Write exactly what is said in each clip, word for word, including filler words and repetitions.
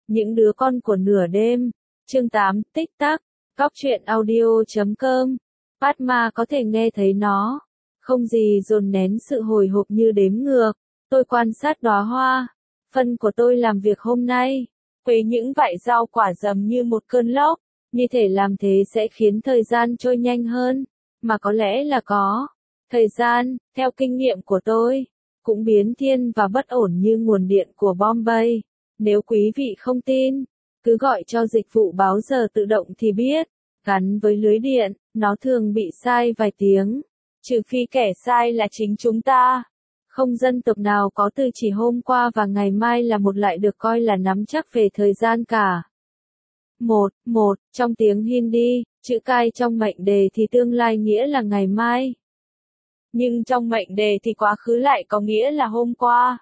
Những đứa con của nửa đêm. Chương tám, tích tắc. Cóc truyện audio chấm com. Padma có thể nghe thấy nó. Không gì dồn nén sự hồi hộp như đếm ngược. Tôi quan sát đóa hoa. Phân của tôi làm việc hôm nay. Quấy những vại rau quả dầm như một cơn lốc. Như thể làm thế sẽ khiến thời gian trôi nhanh hơn. Mà có lẽ là có. Thời gian, theo kinh nghiệm của tôi, cũng biến thiên và bất ổn như nguồn điện của Bombay. Nếu quý vị không tin, cứ gọi cho dịch vụ báo giờ tự động thì biết. Gắn với lưới điện, nó thường bị sai vài tiếng. Trừ phi kẻ sai là chính chúng ta. Không dân tộc nào có từ chỉ hôm qua và ngày mai là một lại được coi là nắm chắc về thời gian cả. Một, một, trong tiếng Hindi, chữ cai trong mệnh đề thì tương lai nghĩa là ngày mai. Nhưng trong mệnh đề thì quá khứ lại có nghĩa là hôm qua.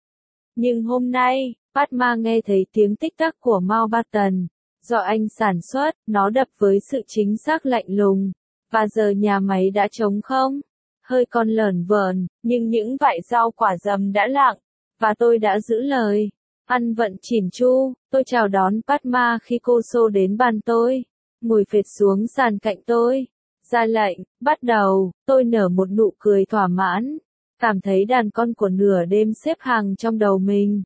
Nhưng hôm nay, Padma nghe thấy tiếng tích tắc của Mountbatten. Do anh sản xuất, nó đập với sự chính xác lạnh lùng. Và giờ nhà máy đã trống không? Hơi còn lởn vởn, nhưng những vại rau quả dầm đã lặng. Và tôi đã giữ lời. Ăn vận chỉn chu, tôi chào đón Padma khi cô xô đến bàn tôi. Ngồi phệt xuống sàn cạnh tôi. Ra lệnh, bắt đầu, tôi nở một nụ cười thỏa mãn. Cảm thấy đàn con của nửa đêm xếp hàng trong đầu mình.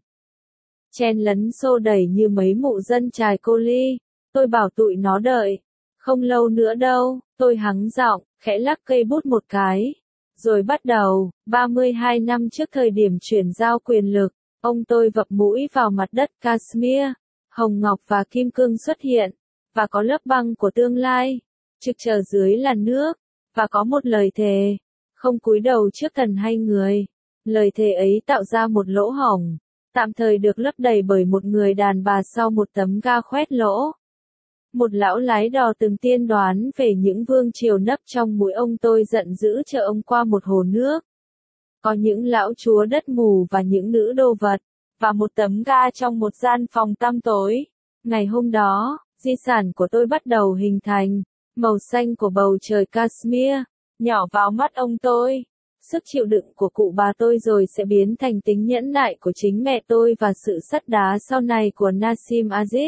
Chen lấn xô đẩy như mấy mụ dân chài cô ly. Tôi bảo tụi nó đợi. Không lâu nữa đâu, tôi hắng giọng, khẽ lắc cây bút một cái. Rồi bắt đầu, ba mươi hai năm trước thời điểm chuyển giao quyền lực, ông tôi vập mũi vào mặt đất Kashmir. Hồng ngọc và kim cương xuất hiện. Và có lớp băng của tương lai. Trực trở dưới là nước. Và có một lời thề. Không cúi đầu trước thần hay người. Lời thề ấy tạo ra một lỗ hổng. Tạm thời được lấp đầy bởi một người đàn bà sau một tấm ga khoét lỗ. Một lão lái đò từng tiên đoán về những vương triều nấp trong mũi ông tôi giận dữ chở ông qua một hồ nước. Có những lão chúa đất mù và những nữ đô vật. Và một tấm ga trong một gian phòng tăm tối. Ngày hôm đó, di sản của tôi bắt đầu hình thành. Màu xanh của bầu trời Kashmir. Nhỏ vào mắt ông tôi. Sức chịu đựng của cụ bà tôi rồi sẽ biến thành tính nhẫn nại của chính mẹ tôi và sự sắt đá sau này của Nasim Aziz.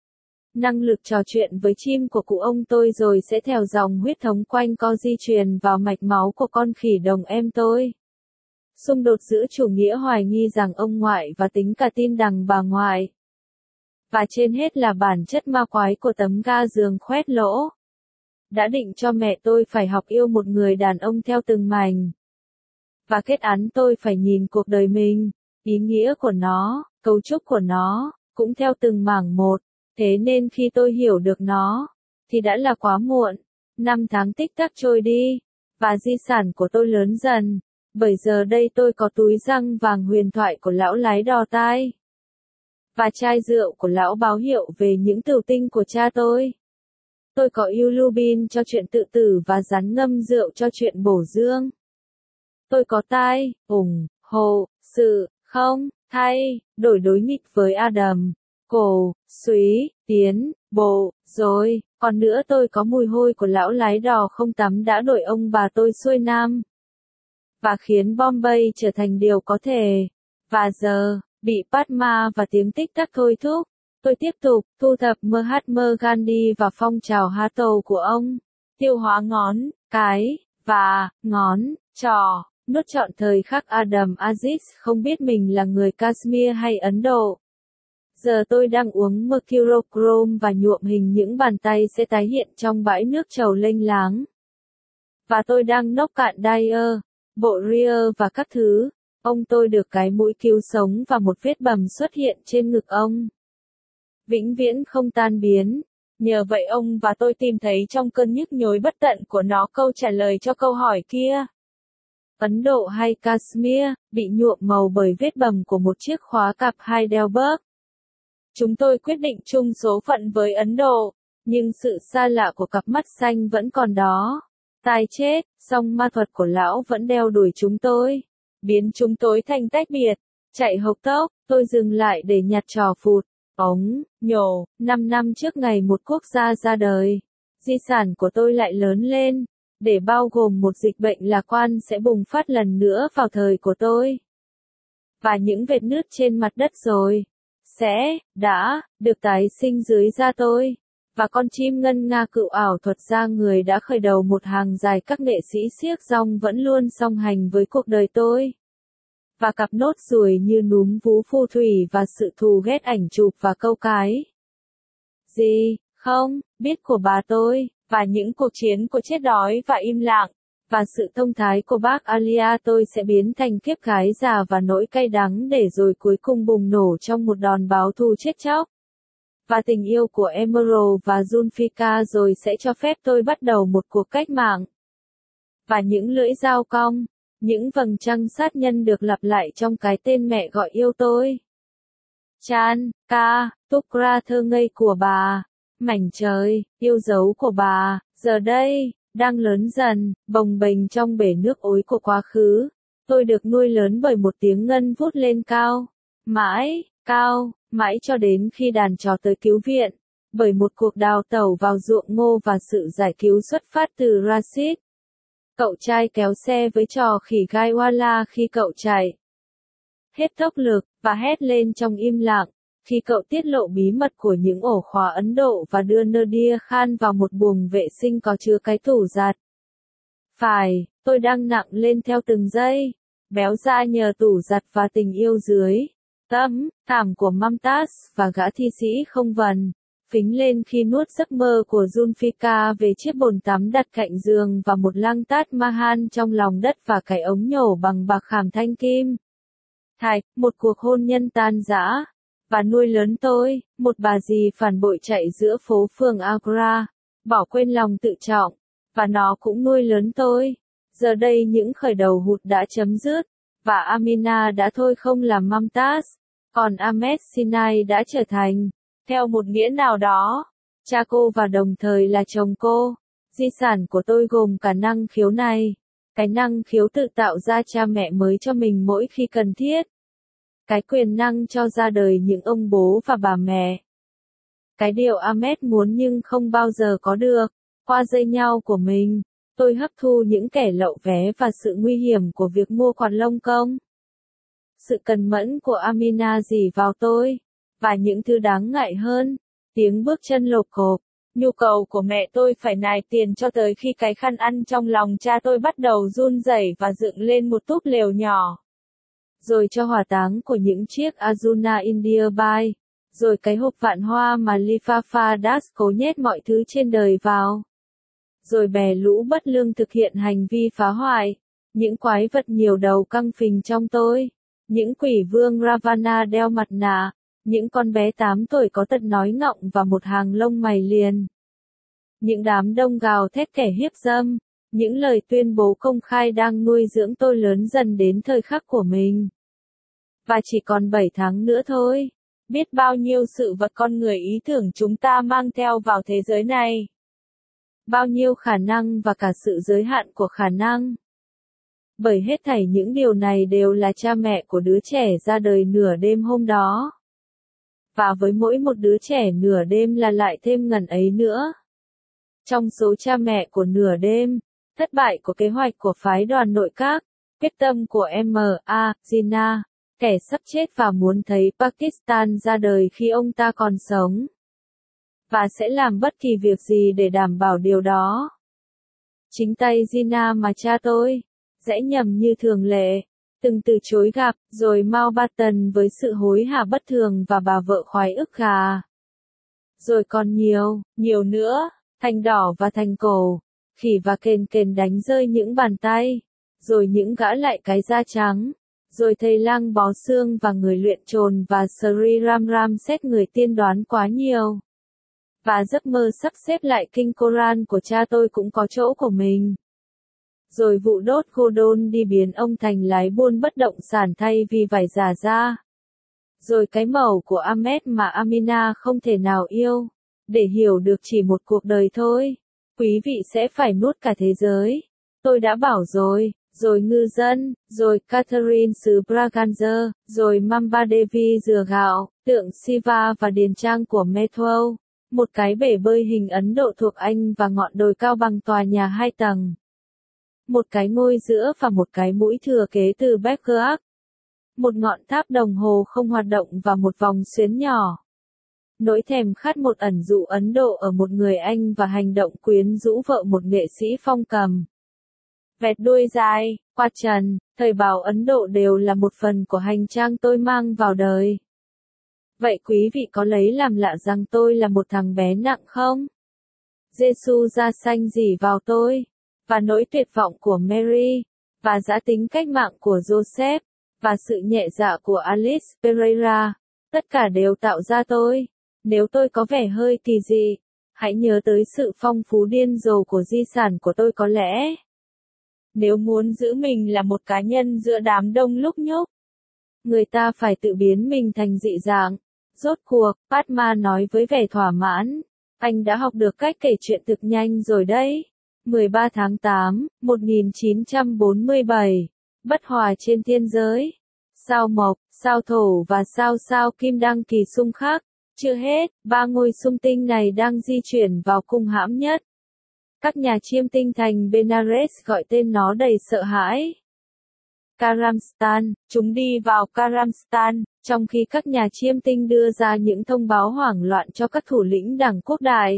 Năng lực trò chuyện với chim của cụ ông tôi rồi sẽ theo dòng huyết thống quanh co di truyền vào mạch máu của con khỉ đồng em tôi. Xung đột giữa chủ nghĩa hoài nghi rằng ông ngoại và tính cả tin đằng bà ngoại. Và trên hết là bản chất ma quái của tấm ga giường khoét lỗ. Đã định cho mẹ tôi phải học yêu một người đàn ông theo từng mảnh. Và kết án tôi phải nhìn cuộc đời mình, ý nghĩa của nó, cấu trúc của nó, cũng theo từng mảng một. Thế nên khi tôi hiểu được nó, thì đã là quá muộn. Năm tháng tích tắc trôi đi, và di sản của tôi lớn dần. Bởi giờ đây tôi có túi răng vàng huyền thoại của lão lái đò tai. Và chai rượu của lão báo hiệu về những tửu tinh của cha tôi. Tôi có Ulubin cho chuyện tự tử và rắn ngâm rượu cho chuyện bổ dương. Tôi có tai, ủng, hộ, sự, không, thay, đổi đối nghịch với Adam, cổ, súy, tiến, bộ, rồi, còn nữa tôi có mùi hôi của lão lái đò không tắm đã đổi ông bà tôi xuôi nam. Và khiến Bombay trở thành điều có thể. Và giờ, bị Padma và tiếng tích tắc thôi thúc. Tôi tiếp tục thu thập Mahatma Gandhi và phong trào há tàu của ông. Tiêu hóa ngón, cái, và, ngón, trỏ. Nuốt trọn thời khắc Adam Aziz không biết mình là người Kashmir hay Ấn Độ. Giờ tôi đang uống mercurochrome và nhuộm hình những bàn tay sẽ tái hiện trong bãi nước trầu lênh láng. Và tôi đang nốc cạn Dyer, bộ Rear và các thứ. Ông tôi được cái mũi cứu sống và một vết bầm xuất hiện trên ngực ông. Vĩnh viễn không tan biến. Nhờ vậy ông và tôi tìm thấy trong cơn nhức nhối bất tận của nó câu trả lời cho câu hỏi kia. Ấn Độ hay Kashmir, bị nhuộm màu bởi vết bầm của một chiếc khóa cặp Heidelberg. Chúng tôi quyết định chung số phận với Ấn Độ, nhưng sự xa lạ của cặp mắt xanh vẫn còn đó. Tai chết, song ma thuật của lão vẫn đeo đuổi chúng tôi, biến chúng tôi thành tách biệt. Chạy hộc tốc, tôi dừng lại để nhặt trò phụt, ống, nhổ. Năm năm trước ngày một quốc gia ra đời, di sản của tôi lại lớn lên. Để bao gồm một dịch bệnh lạc quan sẽ bùng phát lần nữa vào thời của tôi. Và những vệt nứt trên mặt đất rồi sẽ, đã, được tái sinh dưới da tôi. Và con chim ngân nga cựu ảo thuật ra người đã khởi đầu một hàng dài các nghệ sĩ xiếc rong vẫn luôn song hành với cuộc đời tôi. Và cặp nốt ruồi như núm vú phù thủy và sự thù ghét ảnh chụp và câu cái. Gì, không, biết của bà tôi, và những cuộc chiến của chết đói và im lặng, và sự thông thái của bác Alia tôi sẽ biến thành kiếp gái già và nỗi cay đắng để rồi cuối cùng bùng nổ trong một đòn báo thù chết chóc. Và tình yêu của Emerald và Zulfikar rồi sẽ cho phép tôi bắt đầu một cuộc cách mạng. Và những lưỡi dao cong, những vầng trăng sát nhân được lặp lại trong cái tên mẹ gọi yêu tôi. Chan, ca, Tukra thơ ngây của bà, mảnh trời, yêu dấu của bà, giờ đây, đang lớn dần, bồng bềnh trong bể nước ối của quá khứ. Tôi được nuôi lớn bởi một tiếng ngân vút lên cao, mãi, cao, mãi cho đến khi đàn chó tới cứu viện, bởi một cuộc đào tẩu vào ruộng ngô và sự giải cứu xuất phát từ Rashid. Cậu trai kéo xe với trò khỉ gai wala khi cậu chạy hết tốc lực, và hét lên trong im lặng, khi cậu tiết lộ bí mật của những ổ khóa Ấn Độ và đưa Nadir Khan vào một buồng vệ sinh có chứa cái tủ giặt. Phải, tôi đang nặng lên theo từng giây, béo ra nhờ tủ giặt và tình yêu dưới tấm thảm của Mumtaz và gã thi sĩ không vần, phính lên khi nuốt giấc mơ của Zulfikar về chiếc bồn tắm đặt cạnh giường và một lăng Taj Mahal trong lòng đất và cái ống nhổ bằng bạc khảm thanh kim. Thạch, một cuộc hôn nhân tan rã, và nuôi lớn tôi, một bà dì phản bội chạy giữa phố phường Agra, bỏ quên lòng tự trọng, và nó cũng nuôi lớn tôi. Giờ đây những khởi đầu hụt đã chấm dứt, và Amina đã thôi không làm Mumtaz, còn Ahmed Sinai đã trở thành, theo một nghĩa nào đó, cha cô và đồng thời là chồng cô. Di sản của tôi gồm cả năng khiếu này, cái năng khiếu tự tạo ra cha mẹ mới cho mình mỗi khi cần thiết, cái quyền năng cho ra đời những ông bố và bà mẹ, cái điều Ahmed muốn nhưng không bao giờ có được, qua dây nhau của mình. Tôi hấp thu những kẻ lậu vé và sự nguy hiểm của việc mua quạt lông công. Sự cần mẫn của Amina dì vào tôi, và những thứ đáng ngại hơn, tiếng bước chân lộp cộp, nhu cầu của mẹ tôi phải nài tiền cho tới khi cái khăn ăn trong lòng cha tôi bắt đầu run rẩy và dựng lên một túp lều nhỏ. Rồi cho hỏa táng của những chiếc Arjuna India Bai, rồi cái hộp vạn hoa mà Lifafa Das cố nhét mọi thứ trên đời vào. Rồi bè lũ bất lương thực hiện hành vi phá hoại, những quái vật nhiều đầu căng phình trong tôi, những quỷ vương Ravana đeo mặt nạ, những con bé tám tuổi có tật nói ngọng và một hàng lông mày liền. Những đám đông gào thét kẻ hiếp dâm, những lời tuyên bố công khai đang nuôi dưỡng tôi lớn dần đến thời khắc của mình. Và chỉ còn bảy tháng nữa thôi, biết bao nhiêu sự vật con người ý tưởng chúng ta mang theo vào thế giới này. Bao nhiêu khả năng và cả sự giới hạn của khả năng. Bởi hết thảy những điều này đều là cha mẹ của đứa trẻ ra đời nửa đêm hôm đó. Và với mỗi một đứa trẻ nửa đêm là lại thêm ngần ấy nữa. Trong số cha mẹ của nửa đêm, thất bại của kế hoạch của phái đoàn nội các, quyết tâm của em a. Jinnah, kẻ sắp chết và muốn thấy Pakistan ra đời khi ông ta còn sống. Và sẽ làm bất kỳ việc gì để đảm bảo điều đó. Chính tay Jinnah mà cha tôi, dễ nhầm như thường lệ, từng từ chối gặp, rồi Mountbatten với sự hối hả bất thường và bà vợ khoái ức gà. Rồi còn nhiều, nhiều nữa, thành đỏ và thành cổ, khỉ và kền kền đánh rơi những bàn tay, rồi những gã lại cái da trắng, rồi thầy lang bó xương và người luyện trồn và Sri Ram Ram xét người tiên đoán quá nhiều. Và giấc mơ sắp xếp lại kinh Koran của cha tôi cũng có chỗ của mình. Rồi vụ đốt Godon đi biến ông thành lái buôn bất động sản thay vì vải giả da. Rồi cái mẩu của Ahmed mà Amina không thể nào yêu. Để hiểu được chỉ một cuộc đời thôi, quý vị sẽ phải nuốt cả thế giới. Tôi đã bảo rồi, rồi ngư dân, rồi Catherine xứ Braganza, rồi Mamba Devi dừa gạo, tượng Shiva và điền trang của Metro. Một cái bể bơi hình Ấn Độ thuộc Anh và ngọn đồi cao bằng tòa nhà hai tầng. Một cái ngôi giữa và một cái mũi thừa kế từ Bergerac. một ngọn tháp đồng hồ không hoạt động và một vòng xuyến nhỏ. Nỗi thèm khát một ẩn dụ Ấn Độ ở một người Anh và hành động quyến rũ vợ một nghệ sĩ phong cầm. Vẹt đuôi dài, quạt trần, thời báo Ấn Độ đều là một phần của hành trang tôi mang vào đời. Vậy quý vị có lấy làm lạ rằng tôi là một thằng bé nặng không? Giê-xu da xanh rỉ vào tôi, và nỗi tuyệt vọng của Mary, và dã tính cách mạng của Joseph, và sự nhẹ dạ của Alice Pereira, tất cả đều tạo ra tôi. Nếu tôi có vẻ hơi kỳ dị, hãy nhớ tới sự phong phú điên rồ của di sản của tôi có lẽ. Nếu muốn giữ mình là một cá nhân giữa đám đông lúc nhúc, người ta phải tự biến mình thành dị dạng. Rốt cuộc, Padma nói với vẻ thỏa mãn, anh đã học được cách kể chuyện thực nhanh rồi đấy. mười ba tháng tám, một nghìn chín trăm bốn mươi bảy, bất hòa trên thiên giới. Sao Mộc, sao Thổ và sao sao Kim đang kỳ xung khắc. Chưa hết, ba ngôi xung tinh này đang di chuyển vào cung hãm nhất. Các nhà chiêm tinh thành Benares gọi tên nó đầy sợ hãi. Karamstan, chúng đi vào Karamstan, trong khi các nhà chiêm tinh đưa ra những thông báo hoảng loạn cho các thủ lĩnh đảng quốc đại.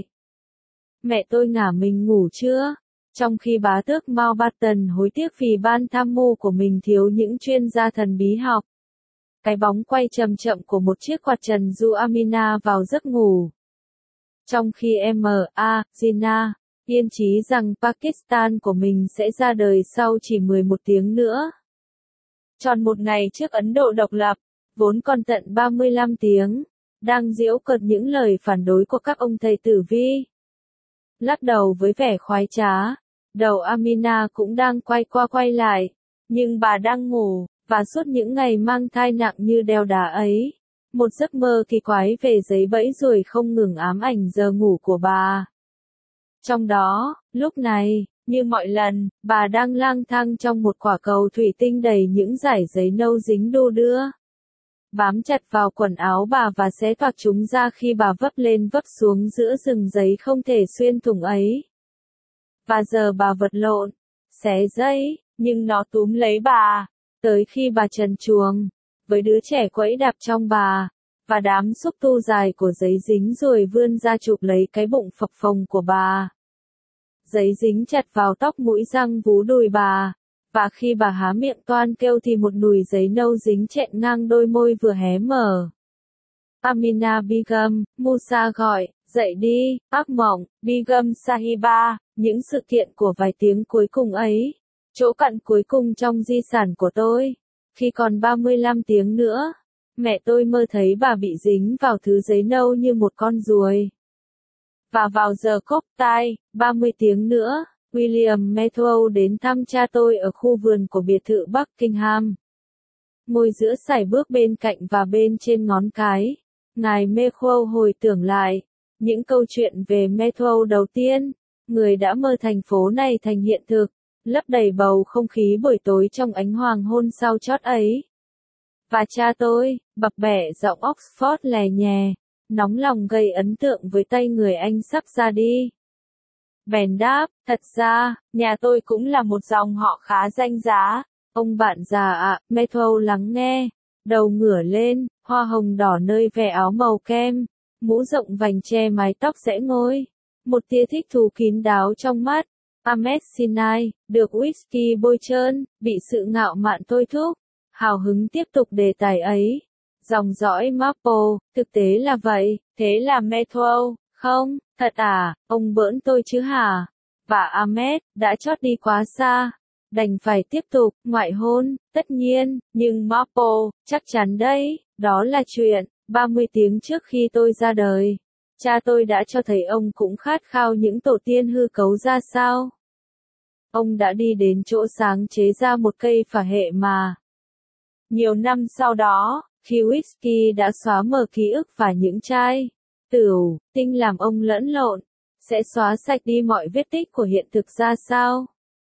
Mẹ tôi ngả mình ngủ chưa? Trong khi bá tước Mountbatten hối tiếc vì ban tham mưu của mình thiếu những chuyên gia thần bí học. Cái bóng quay chậm chậm của một chiếc quạt trần du Amina vào giấc ngủ. Trong khi em a. Jinnah yên chí rằng Pakistan của mình sẽ ra đời sau chỉ mười một tiếng nữa. Tròn một ngày trước Ấn Độ độc lập, vốn còn tận ba mươi lăm tiếng, đang giễu cợt những lời phản đối của các ông thầy tử vi. Lắc đầu với vẻ khoái trá, đầu Amina cũng đang quay qua quay lại, nhưng bà đang ngủ, và suốt những ngày mang thai nặng như đeo đá ấy, một giấc mơ kỳ quái về giấy bẫy ruồi không ngừng ám ảnh giờ ngủ của bà. Trong đó, lúc này, như mọi lần, bà đang lang thang trong một quả cầu thủy tinh đầy những dải giấy nâu dính đu đưa. Bám chặt vào quần áo bà và xé toạc chúng ra khi bà vấp lên vấp xuống giữa rừng giấy không thể xuyên thủng ấy. Và giờ bà vật lộn, xé giấy, nhưng nó túm lấy bà, tới khi bà trần truồng, với đứa trẻ quẫy đạp trong bà, và đám xúc tu dài của giấy dính rồi vươn ra chụp lấy cái bụng phập phồng của bà. Giấy dính chặt vào tóc mũi răng vú đùi bà, và khi bà há miệng toan kêu thì một nùi giấy nâu dính chẹn ngang đôi môi vừa hé mở. Amina Begum, Musa gọi, dậy đi, ác mộng, Begum Sahiba, những sự kiện của vài tiếng cuối cùng ấy, chỗ cặn cuối cùng trong di sản của tôi, khi còn ba mươi lăm tiếng nữa, mẹ tôi mơ thấy bà bị dính vào thứ giấy nâu như một con ruồi. Và vào giờ cốc tai, ba mươi tiếng nữa, William Methow đến thăm cha tôi ở khu vườn của biệt thự Buckingham. Ngồi giữa sải bước bên cạnh và bên trên ngón cái, ngài Methow hồi tưởng lại những câu chuyện về Methow đầu tiên, người đã mơ thành phố này thành hiện thực, lấp đầy bầu không khí buổi tối trong ánh hoàng hôn sao chót ấy. Và cha tôi, bập bẹ giọng Oxford lè nhè, nóng lòng gây ấn tượng với tay người Anh sắp ra đi. Bèn đáp, thật ra, nhà tôi cũng là một dòng họ khá danh giá. Ông bạn già ạ, à, Methow lắng nghe, đầu ngửa lên, hoa hồng đỏ nơi ve áo màu kem, mũ rộng vành che mái tóc rẽ ngôi, một tia thích thú kín đáo trong mắt. Ahmed Sinai, được whisky bôi trơn, bị sự ngạo mạn thôi thúc, hào hứng tiếp tục đề tài ấy. Dòng dõi Maple, thực tế là vậy, thế là Methow, không, thật à, ông bỡn tôi chứ hả? Và Ahmed, đã chót đi quá xa, đành phải tiếp tục, ngoại hôn, tất nhiên, nhưng Maple, chắc chắn đấy, đó là chuyện, ba mươi tiếng trước khi tôi ra đời. Cha tôi đã cho thấy ông cũng khát khao những tổ tiên hư cấu ra sao. Ông đã đi đến chỗ sáng chế ra một cây phả hệ mà. Nhiều năm sau đó, khi whisky đã xóa mờ ký ức và những chai tửu, tinh làm ông lẫn lộn, sẽ xóa sạch đi mọi vết tích của hiện thực ra sao.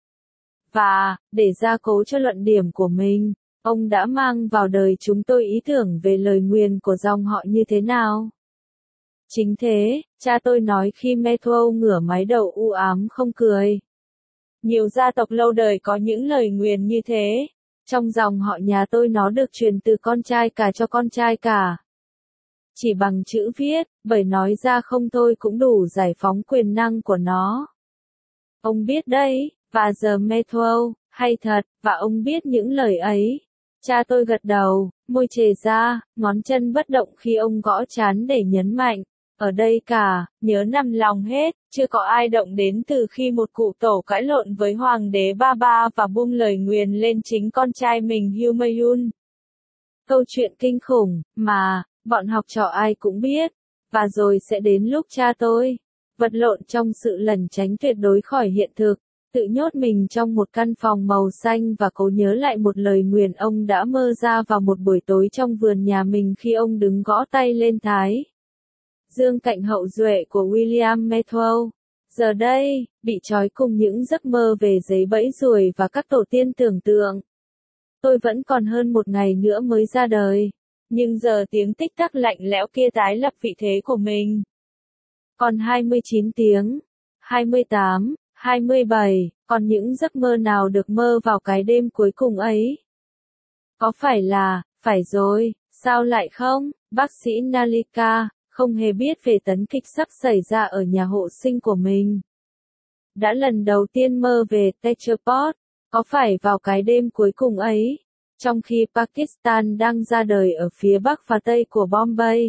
Và, để gia cố cho luận điểm của mình, ông đã mang vào đời chúng tôi ý tưởng về lời nguyền của dòng họ như thế nào. Chính thế, cha tôi nói khi Methow ngửa mái đầu u ám không cười. Nhiều gia tộc lâu đời có những lời nguyền như thế. Trong dòng họ nhà tôi nó được truyền từ con trai cả cho con trai cả. Chỉ bằng chữ viết, bởi nói ra không thôi cũng đủ giải phóng quyền năng của nó. Ông biết đấy, và giờ Metro, hay thật, và ông biết những lời ấy. Cha tôi gật đầu, môi chề ra, ngón chân bất động khi ông gõ trán để nhấn mạnh. Ở đây cả, nhớ nằm lòng hết, chưa có ai động đến từ khi một cụ tổ cãi lộn với hoàng đế Ba Ba và buông lời nguyền lên chính con trai mình Humayun. Câu chuyện kinh khủng, mà, bọn học trò ai cũng biết. Và rồi sẽ đến lúc cha tôi, vật lộn trong sự lẩn tránh tuyệt đối khỏi hiện thực, tự nhốt mình trong một căn phòng màu xanh và cố nhớ lại một lời nguyền ông đã mơ ra vào một buổi tối trong vườn nhà mình khi ông đứng gõ tay lên thái dương cạnh hậu duệ của William Metro. Giờ đây, bị trói cùng những giấc mơ về giấy bẫy ruồi và các tổ tiên tưởng tượng. Tôi vẫn còn hơn một ngày nữa mới ra đời. Nhưng giờ tiếng tích tắc lạnh lẽo kia tái lập vị thế của mình. Còn hai mươi chín tiếng, hai mươi tám, hai mươi bảy, còn những giấc mơ nào được mơ vào cái đêm cuối cùng ấy? Có phải là, phải rồi, sao lại không? Bác sĩ Nalika, không hề biết về tấn kịch sắp xảy ra ở nhà hộ sinh của mình. Đã lần đầu tiên mơ về Techaport, có phải vào cái đêm cuối cùng ấy? Trong khi Pakistan đang ra đời ở phía bắc và tây của Bombay.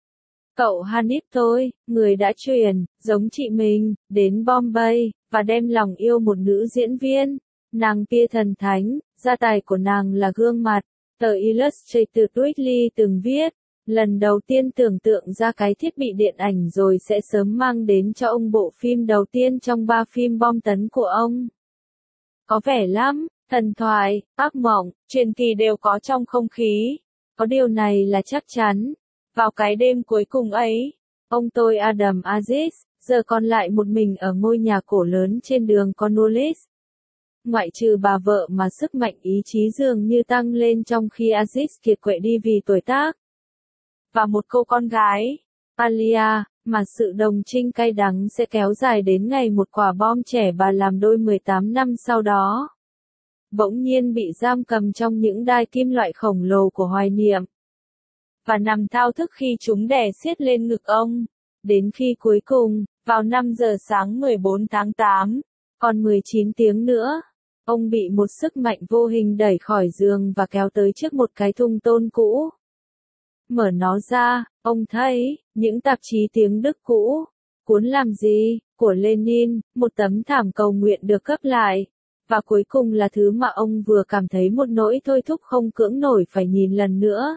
Cậu Hanif tôi, người đã chuyển, giống chị mình, đến Bombay, và đem lòng yêu một nữ diễn viên. Nàng kia thần thánh, gia tài của nàng là gương mặt. Tờ Illustrated Weekly từng viết, lần đầu tiên tưởng tượng ra cái thiết bị điện ảnh rồi sẽ sớm mang đến cho ông bộ phim đầu tiên trong ba phim bom tấn của ông. Có vẻ lắm. Thần thoại, ác mộng, truyền kỳ đều có trong không khí. Có điều này là chắc chắn. Vào cái đêm cuối cùng ấy, ông tôi Adam Aziz, giờ còn lại một mình ở ngôi nhà cổ lớn trên đường Cornwallis. Ngoại trừ bà vợ mà sức mạnh ý chí dường như tăng lên trong khi Aziz kiệt quệ đi vì tuổi tác. Và một cô con gái, Alia, mà sự đồng trinh cay đắng sẽ kéo dài đến ngày một quả bom trẻ bà làm đôi mười tám năm sau đó. Bỗng nhiên bị giam cầm trong những đai kim loại khổng lồ của hoài niệm. Và nằm thao thức khi chúng đè xiết lên ngực ông. Đến khi cuối cùng, vào năm giờ sáng mười bốn tháng tám, còn mười chín tiếng nữa, ông bị một sức mạnh vô hình đẩy khỏi giường và kéo tới trước một cái thùng tôn cũ. Mở nó ra, ông thấy, những tạp chí tiếng Đức cũ, cuốn làm gì, của Lenin, một tấm thảm cầu nguyện được cấp lại. Và cuối cùng là thứ mà ông vừa cảm thấy một nỗi thôi thúc không cưỡng nổi phải nhìn lần nữa.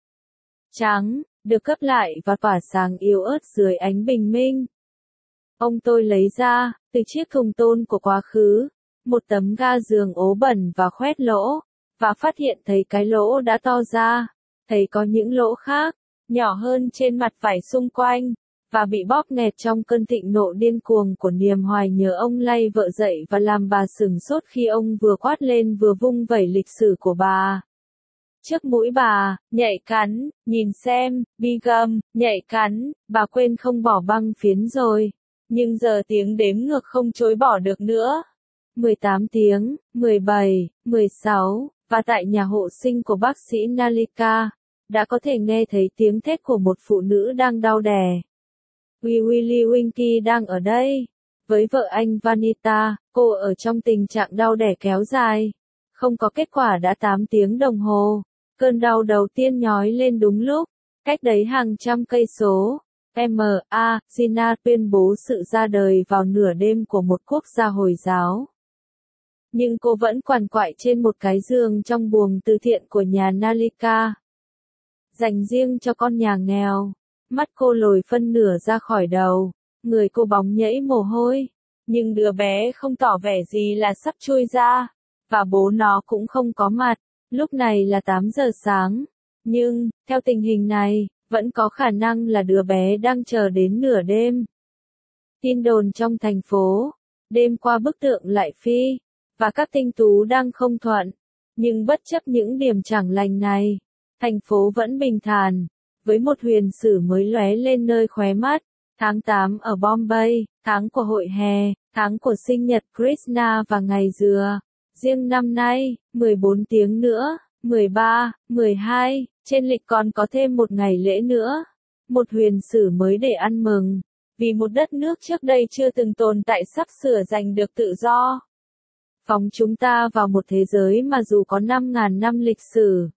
Trắng, được cấp lại và tỏa sáng yếu ớt dưới ánh bình minh. Ông tôi lấy ra, từ chiếc thùng tôn của quá khứ, một tấm ga giường ố bẩn và khoét lỗ, và phát hiện thấy cái lỗ đã to ra, thấy có những lỗ khác, nhỏ hơn trên mặt vải xung quanh. Và bị bóp nghẹt trong cơn thịnh nộ điên cuồng của niềm hoài nhớ ông lay vợ dậy và làm bà sửng sốt khi ông vừa quát lên vừa vung vẩy lịch sử của bà. Trước mũi bà, nhạy cắn, nhìn xem, Bigam, nhạy cắn, bà quên không bỏ băng phiến rồi. Nhưng giờ tiếng đếm ngược không chối bỏ được nữa. mười tám tiếng, mười bảy, mười sáu, và tại nhà hộ sinh của bác sĩ Nalika, đã có thể nghe thấy tiếng thét của một phụ nữ đang đau đẻ. Willy Winky đang ở đây, với vợ anh Vanita, cô ở trong tình trạng đau đẻ kéo dài. Không có kết quả đã tám tiếng đồng hồ. Cơn đau đầu tiên nhói lên đúng lúc, cách đấy hàng trăm cây số. em a. Gina tuyên bố sự ra đời vào nửa đêm của một quốc gia Hồi giáo. Nhưng cô vẫn quằn quại trên một cái giường trong buồng từ thiện của nhà Nalika, dành riêng cho con nhà nghèo. Mắt cô lồi phân nửa ra khỏi đầu, người cô bóng nhẫy mồ hôi, nhưng đứa bé không tỏ vẻ gì là sắp chui ra, và bố nó cũng không có mặt. Lúc này là tám giờ sáng, nhưng, theo tình hình này, vẫn có khả năng là đứa bé đang chờ đến nửa đêm. Tin đồn trong thành phố, đêm qua bức tượng lại phi, và các tinh tú đang không thuận, nhưng bất chấp những điểm chẳng lành này, thành phố vẫn bình thản. Với một huyền sử mới lóe lên nơi khóe mắt, tháng tám ở Bombay, tháng của hội hè, tháng của sinh nhật Krishna và ngày dừa. Riêng năm nay, mười bốn tiếng nữa, mười ba, mười hai, trên lịch còn có thêm một ngày lễ nữa. Một huyền sử mới để ăn mừng. Vì một đất nước trước đây chưa từng tồn tại sắp sửa giành được tự do. Phóng chúng ta vào một thế giới mà dù có năm ngàn năm lịch sử.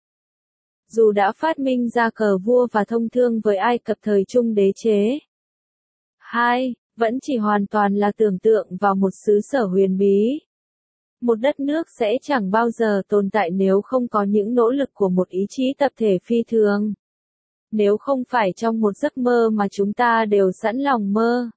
Dù đã phát minh ra cờ vua và thông thương với Ai Cập thời Trung đế chế. hai. Vẫn chỉ hoàn toàn là tưởng tượng vào một xứ sở huyền bí. Một đất nước sẽ chẳng bao giờ tồn tại nếu không có những nỗ lực của một ý chí tập thể phi thường. Nếu không phải trong một giấc mơ mà chúng ta đều sẵn lòng mơ.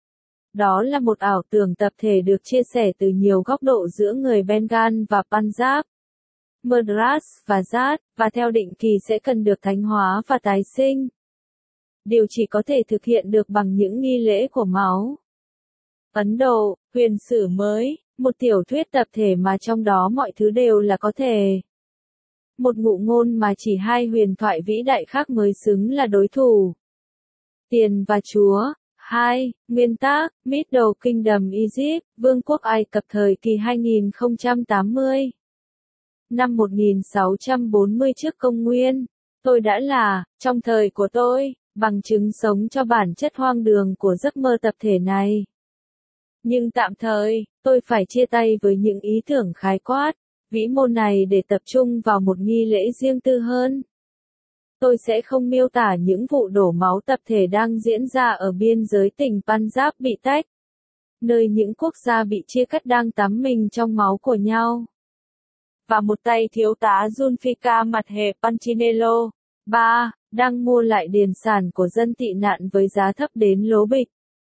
Đó là một ảo tưởng tập thể được chia sẻ từ nhiều góc độ giữa người Bengal và Punjab, Madras và Jat, và theo định kỳ sẽ cần được thánh hóa và tái sinh. Điều chỉ có thể thực hiện được bằng những nghi lễ của máu. Ấn Độ, huyền sử mới, một tiểu thuyết tập thể mà trong đó mọi thứ đều là có thể. Một ngụ ngôn mà chỉ hai huyền thoại vĩ đại khác mới xứng là đối thủ. Tiền và Chúa. hai. Nguyên tác, Middle Kingdom Egypt, Vương quốc Ai Cập thời kỳ hai nghìn không trăm tám mươi. Năm một nghìn sáu trăm bốn mươi trước công nguyên, tôi đã là, trong thời của tôi, bằng chứng sống cho bản chất hoang đường của giấc mơ tập thể này. Nhưng tạm thời, tôi phải chia tay với những ý tưởng khái quát, vĩ mô này để tập trung vào một nghi lễ riêng tư hơn. Tôi sẽ không miêu tả những vụ đổ máu tập thể đang diễn ra ở biên giới tỉnh Punjab bị tách, nơi những quốc gia bị chia cắt đang tắm mình trong máu của nhau. Và một tay thiếu tá Zulfikar Mathe Punchinello, ba, đang mua lại điền sản của dân tị nạn với giá thấp đến lố bịch.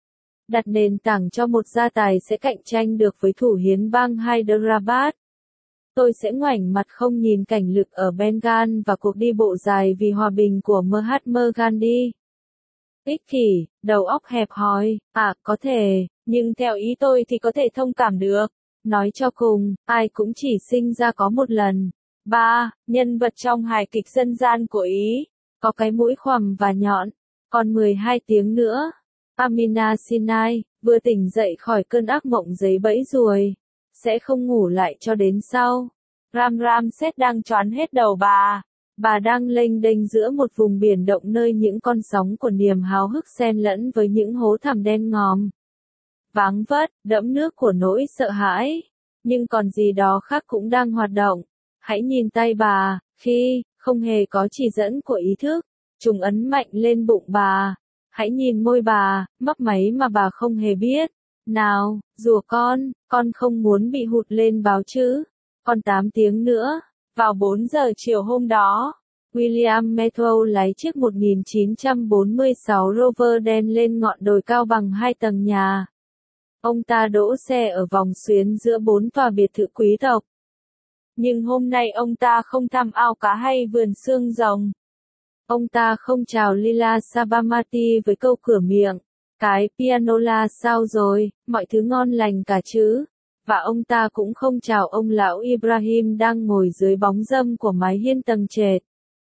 Đặt nền tảng cho một gia tài sẽ cạnh tranh được với thủ hiến bang Hyderabad. Tôi sẽ ngoảnh mặt không nhìn cảnh lực ở Bengal và cuộc đi bộ dài vì hòa bình của Mahatma Gandhi. Ích kỷ, đầu óc hẹp hòi, à, có thể, nhưng theo ý tôi thì có thể thông cảm được. Nói cho cùng, ai cũng chỉ sinh ra có một lần. ba. Nhân vật trong hài kịch dân gian của Ý, có cái mũi khoằm và nhọn. Còn mười hai tiếng nữa, Amina Sinai, vừa tỉnh dậy khỏi cơn ác mộng giấy bẫy ruồi, sẽ không ngủ lại cho đến sau. Ram Ramset đang choán hết đầu bà. Bà đang lênh đênh giữa một vùng biển động nơi những con sóng của niềm háo hức xen lẫn với những hố thẳm đen ngòm. Váng vất, đẫm nước của nỗi sợ hãi. Nhưng còn gì đó khác cũng đang hoạt động. Hãy nhìn tay bà, khi, không hề có chỉ dẫn của ý thức, chúng ấn mạnh lên bụng bà. Hãy nhìn môi bà, mấp máy mà bà không hề biết. Nào, rùa con, con không muốn bị hụt lên báo chứ. Còn tám tiếng nữa, vào bốn giờ chiều hôm đó, William Metwood lái chiếc một nghìn chín trăm bốn mươi sáu Rover đen lên ngọn đồi cao bằng hai tầng nhà. Ông ta đỗ xe ở vòng xuyến giữa bốn tòa biệt thự quý tộc. Nhưng hôm nay ông ta không thăm ao cá hay vườn xương rồng. Ông ta không chào Lila Sabamati với câu cửa miệng. Cái piano là sao rồi, mọi thứ ngon lành cả chứ. Và ông ta cũng không chào ông lão Ibrahim đang ngồi dưới bóng râm của mái hiên tầng trệt.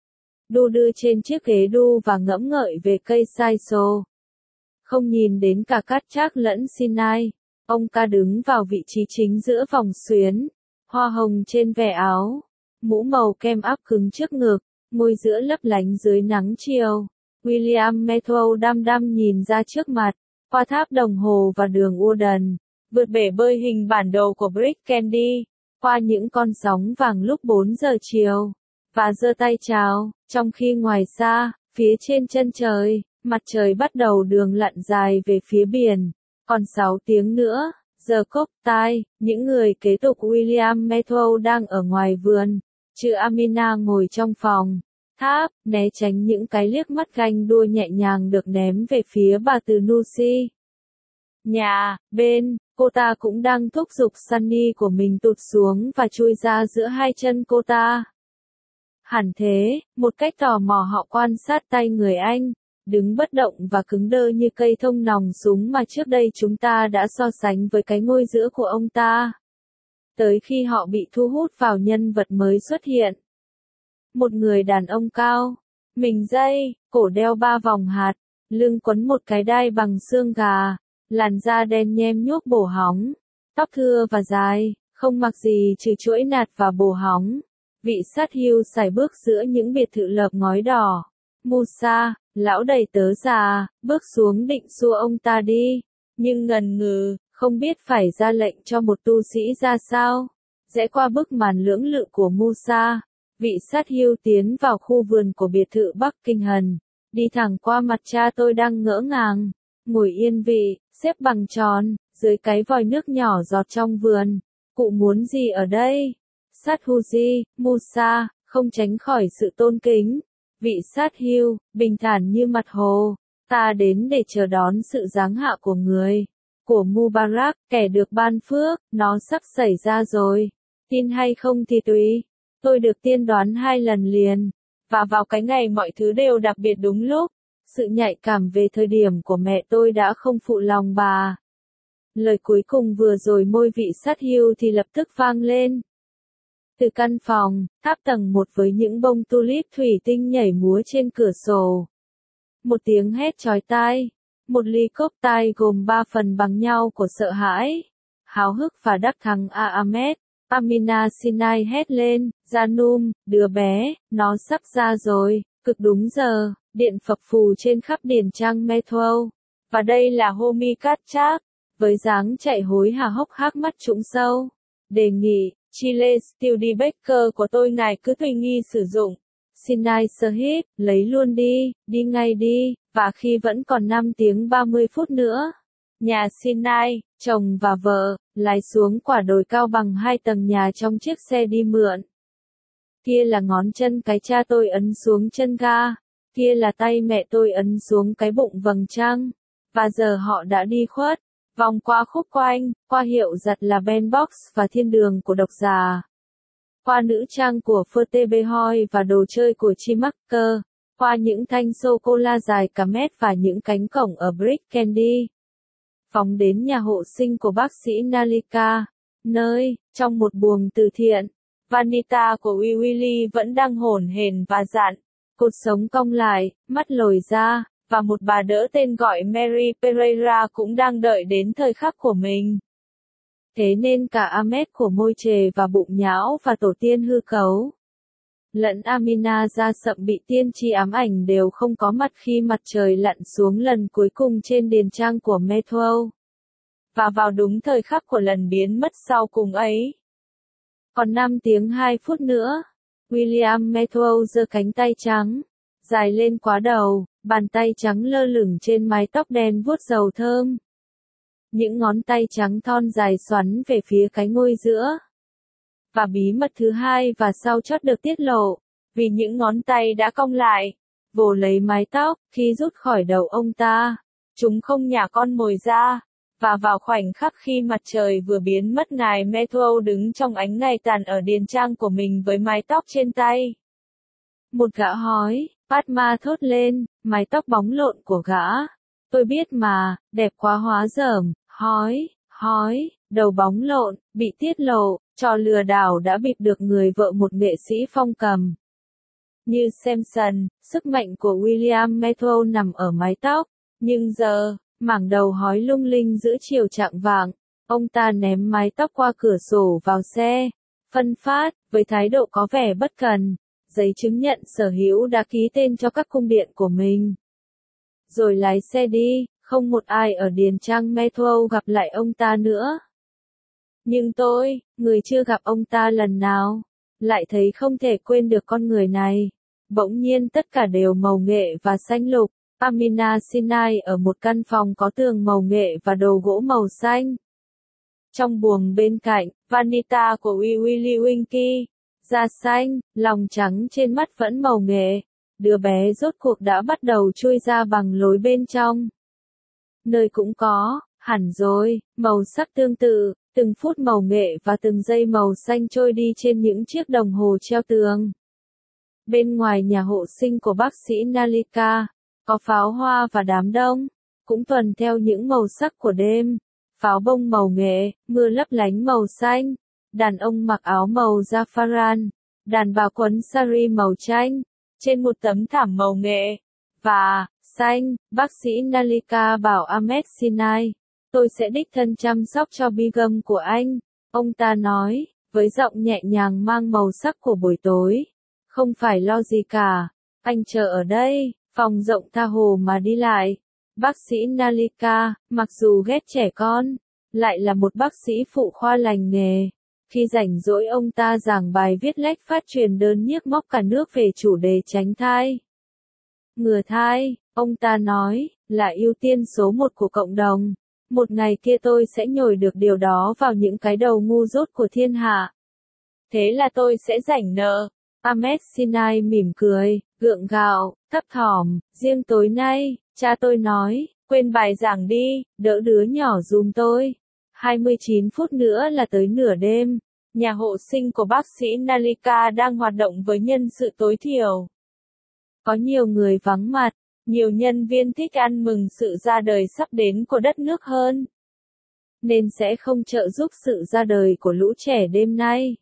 Đu đưa trên chiếc ghế đu và ngẫm ngợi về cây sai sô. Không nhìn đến cả Cát Trác lẫn Sinai. Ông ca đứng vào vị trí chính giữa vòng xuyến. Hoa hồng trên vẻ áo. Mũ màu kem áp cứng trước ngực. Môi giữa lấp lánh dưới nắng chiều. William Metwood đăm đăm nhìn ra trước mặt. Qua tháp đồng hồ và đường Uden. Vượt bể bơi hình bản đồ của Brick Candy. Qua những con sóng vàng lúc bốn giờ chiều. Và giơ tay chào. Trong khi ngoài xa, phía trên chân trời, mặt trời bắt đầu đường lặn dài về phía biển. Còn sáu tiếng nữa, giờ cốc tai, những người kế tục William Metwood đang ở ngoài vườn. Chứ Amina ngồi trong phòng. Tháp, né tránh những cái liếc mắt ganh đua nhẹ nhàng được ném về phía bà từ Nusi. Nhà, bên, cô ta cũng đang thúc giục Sunny của mình tụt xuống và chui ra giữa hai chân cô ta. Hẳn thế, một cách tò mò họ quan sát tay người anh, đứng bất động và cứng đơ như cây thông nòng súng mà trước đây chúng ta đã so sánh với cái ngôi giữa của ông ta. Tới khi họ bị thu hút vào nhân vật mới xuất hiện. Một người đàn ông cao, mình dây, cổ đeo ba vòng hạt, lưng quấn một cái đai bằng xương gà, làn da đen nhem nhuốc bổ hóng, tóc thưa và dài, không mặc gì trừ chuỗi nạt và bồ hóng. Vị sát hưu sải bước giữa những biệt thự lợp ngói đỏ. Musa, lão đầy tớ già, bước xuống định xua ông ta đi, nhưng ngần ngừ, không biết phải ra lệnh cho một tu sĩ ra sao. Rẽ qua bức màn lưỡng lự của Musa, vị sát hưu tiến vào khu vườn của biệt thự Bắc Kinh Hần, đi thẳng qua mặt cha tôi đang ngỡ ngàng, ngồi yên vị, xếp bằng tròn, dưới cái vòi nước nhỏ giọt trong vườn. Cụ muốn gì ở đây? Sát Huji, Musa, không tránh khỏi sự tôn kính. Vị sát hưu, bình thản như mặt hồ, ta đến để chờ đón sự giáng hạ của người, của Mubarak, kẻ được ban phước, nó sắp xảy ra rồi. Tin hay không thì tùy. Tôi được tiên đoán hai lần liền, và vào cái ngày mọi thứ đều đặc biệt đúng lúc. Sự nhạy cảm về thời điểm của mẹ tôi đã không phụ lòng bà. Lời cuối cùng vừa rồi môi vị sát hưu thì lập tức vang lên. Từ căn phòng, tháp tầng một với những bông tulip thủy tinh nhảy múa trên cửa sổ. Một tiếng hét chói tai. Một ly cốc tai gồm ba phần bằng nhau của sợ hãi, háo hức và đắc thắng A Ahmed. Amina Sinai hét lên, Janum, đứa bé, nó sắp ra rồi, cực đúng giờ, điện phập phù trên khắp điền trang Metro. Và đây là Homi Katchak, với dáng chạy hối hả hốc hác mắt trũng sâu. Đề nghị, Chile Studebaker của tôi ngài cứ tùy nghi sử dụng. Sinai Sahib, lấy luôn đi, đi ngay đi, và khi vẫn còn năm tiếng ba mươi phút nữa. Nhà Sinai, chồng và vợ, lái xuống quả đồi cao bằng hai tầng nhà trong chiếc xe đi mượn. Kia là ngón chân cái cha tôi ấn xuống chân ga, kia là tay mẹ tôi ấn xuống cái bụng vầng trăng. Và giờ họ đã đi khuất, vòng qua khúc quanh, qua hiệu giật là Benbox và thiên đường của độc giả. Qua nữ trang của Ferte Behoy và đồ chơi của Chimaker, qua những thanh sô-cô-la dài cả mét và những cánh cổng ở Brick Candy. Phóng đến nhà hộ sinh của bác sĩ Nalika, nơi, trong một buồng từ thiện, Vanita của Wee Willie vẫn đang hổn hển và dạn, cột sống cong lại, mắt lồi ra, và một bà đỡ tên gọi Mary Pereira cũng đang đợi đến thời khắc của mình. Thế nên cả Ahmed của môi chề và bụng nhão và tổ tiên hư cấu, lẫn Amina da sậm bị tiên tri ám ảnh đều không có mặt khi mặt trời lặn xuống lần cuối cùng trên điền trang của Metro. Và vào đúng thời khắc của lần biến mất sau cùng ấy. Còn năm tiếng hai phút nữa, William Metro giơ cánh tay trắng, dài lên quá đầu, bàn tay trắng lơ lửng trên mái tóc đen vuốt dầu thơm. Những ngón tay trắng thon dài xoắn về phía cái ngôi giữa. Và bí mật thứ hai và sau chót được tiết lộ, vì những ngón tay đã cong lại, vồ lấy mái tóc, khi rút khỏi đầu ông ta, chúng không nhả con mồi ra, và vào khoảnh khắc khi mặt trời vừa biến mất ngài Metro đứng trong ánh ngày tàn ở điền trang của mình với mái tóc trên tay. Một gã hói, Padma thốt lên, mái tóc bóng lộn của gã. Tôi biết mà, đẹp quá hóa dởm, hói, hói, đầu bóng lộn, bị tiết lộ, trò lừa đảo đã bịp được người vợ một nghệ sĩ phong cầm. Như Samson, sức mạnh của William Metro nằm ở mái tóc, nhưng giờ, mảng đầu hói lung linh giữa chiều chạng vạng, ông ta ném mái tóc qua cửa sổ vào xe, phân phát, với thái độ có vẻ bất cần, giấy chứng nhận sở hữu đã ký tên cho các cung điện của mình. Rồi lái xe đi, không một ai ở điền trang Metro gặp lại ông ta nữa. Nhưng tôi, người chưa gặp ông ta lần nào, lại thấy không thể quên được con người này. Bỗng nhiên tất cả đều màu nghệ và xanh lục. Amina Sinai ở một căn phòng có tường màu nghệ và đồ gỗ màu xanh. Trong buồng bên cạnh, Vanita của Wee Willie Winky, da xanh, lòng trắng trên mắt vẫn màu nghệ. Đứa bé rốt cuộc đã bắt đầu chui ra bằng lối bên trong. Nơi cũng có, hẳn rồi, màu sắc tương tự, từng phút màu nghệ và từng giây màu xanh trôi đi trên những chiếc đồng hồ treo tường. Bên ngoài nhà hộ sinh của bác sĩ Nalika, có pháo hoa và đám đông, cũng tuần theo những màu sắc của đêm. Pháo bông màu nghệ, mưa lấp lánh màu xanh, đàn ông mặc áo màu saffron, đàn bà quấn sari màu chanh, trên một tấm thảm màu nghệ và xanh. Bác sĩ Nalika bảo Ahmed Sinai, tôi sẽ đích thân chăm sóc cho Bigum của anh, Ông ta nói, với giọng nhẹ nhàng mang màu sắc của buổi tối. Không phải lo gì cả, anh chờ ở đây, phòng rộng tha hồ mà đi lại. Bác sĩ Nalika, mặc dù ghét trẻ con, lại là một bác sĩ phụ khoa lành nghề. Khi rảnh rỗi ông ta giảng bài viết lách phát truyền đơn nhiếc móc cả nước về chủ đề tránh thai. Ngừa thai, ông ta nói, là ưu tiên số một của cộng đồng. Một ngày kia tôi sẽ nhồi được điều đó vào những cái đầu ngu dốt của thiên hạ. Thế là tôi sẽ rảnh nợ. Ahmed Sinai mỉm cười, gượng gạo, thấp thỏm, riêng tối nay, cha tôi nói, quên bài giảng đi, đỡ đứa nhỏ dùm tôi. hai mươi chín phút nữa là tới nửa đêm. Nhà hộ sinh của bác sĩ Nalika đang hoạt động với nhân sự tối thiểu. Có nhiều người vắng mặt, nhiều nhân viên thích ăn mừng sự ra đời sắp đến của đất nước hơn. Nên sẽ không trợ giúp sự ra đời của lũ trẻ đêm nay.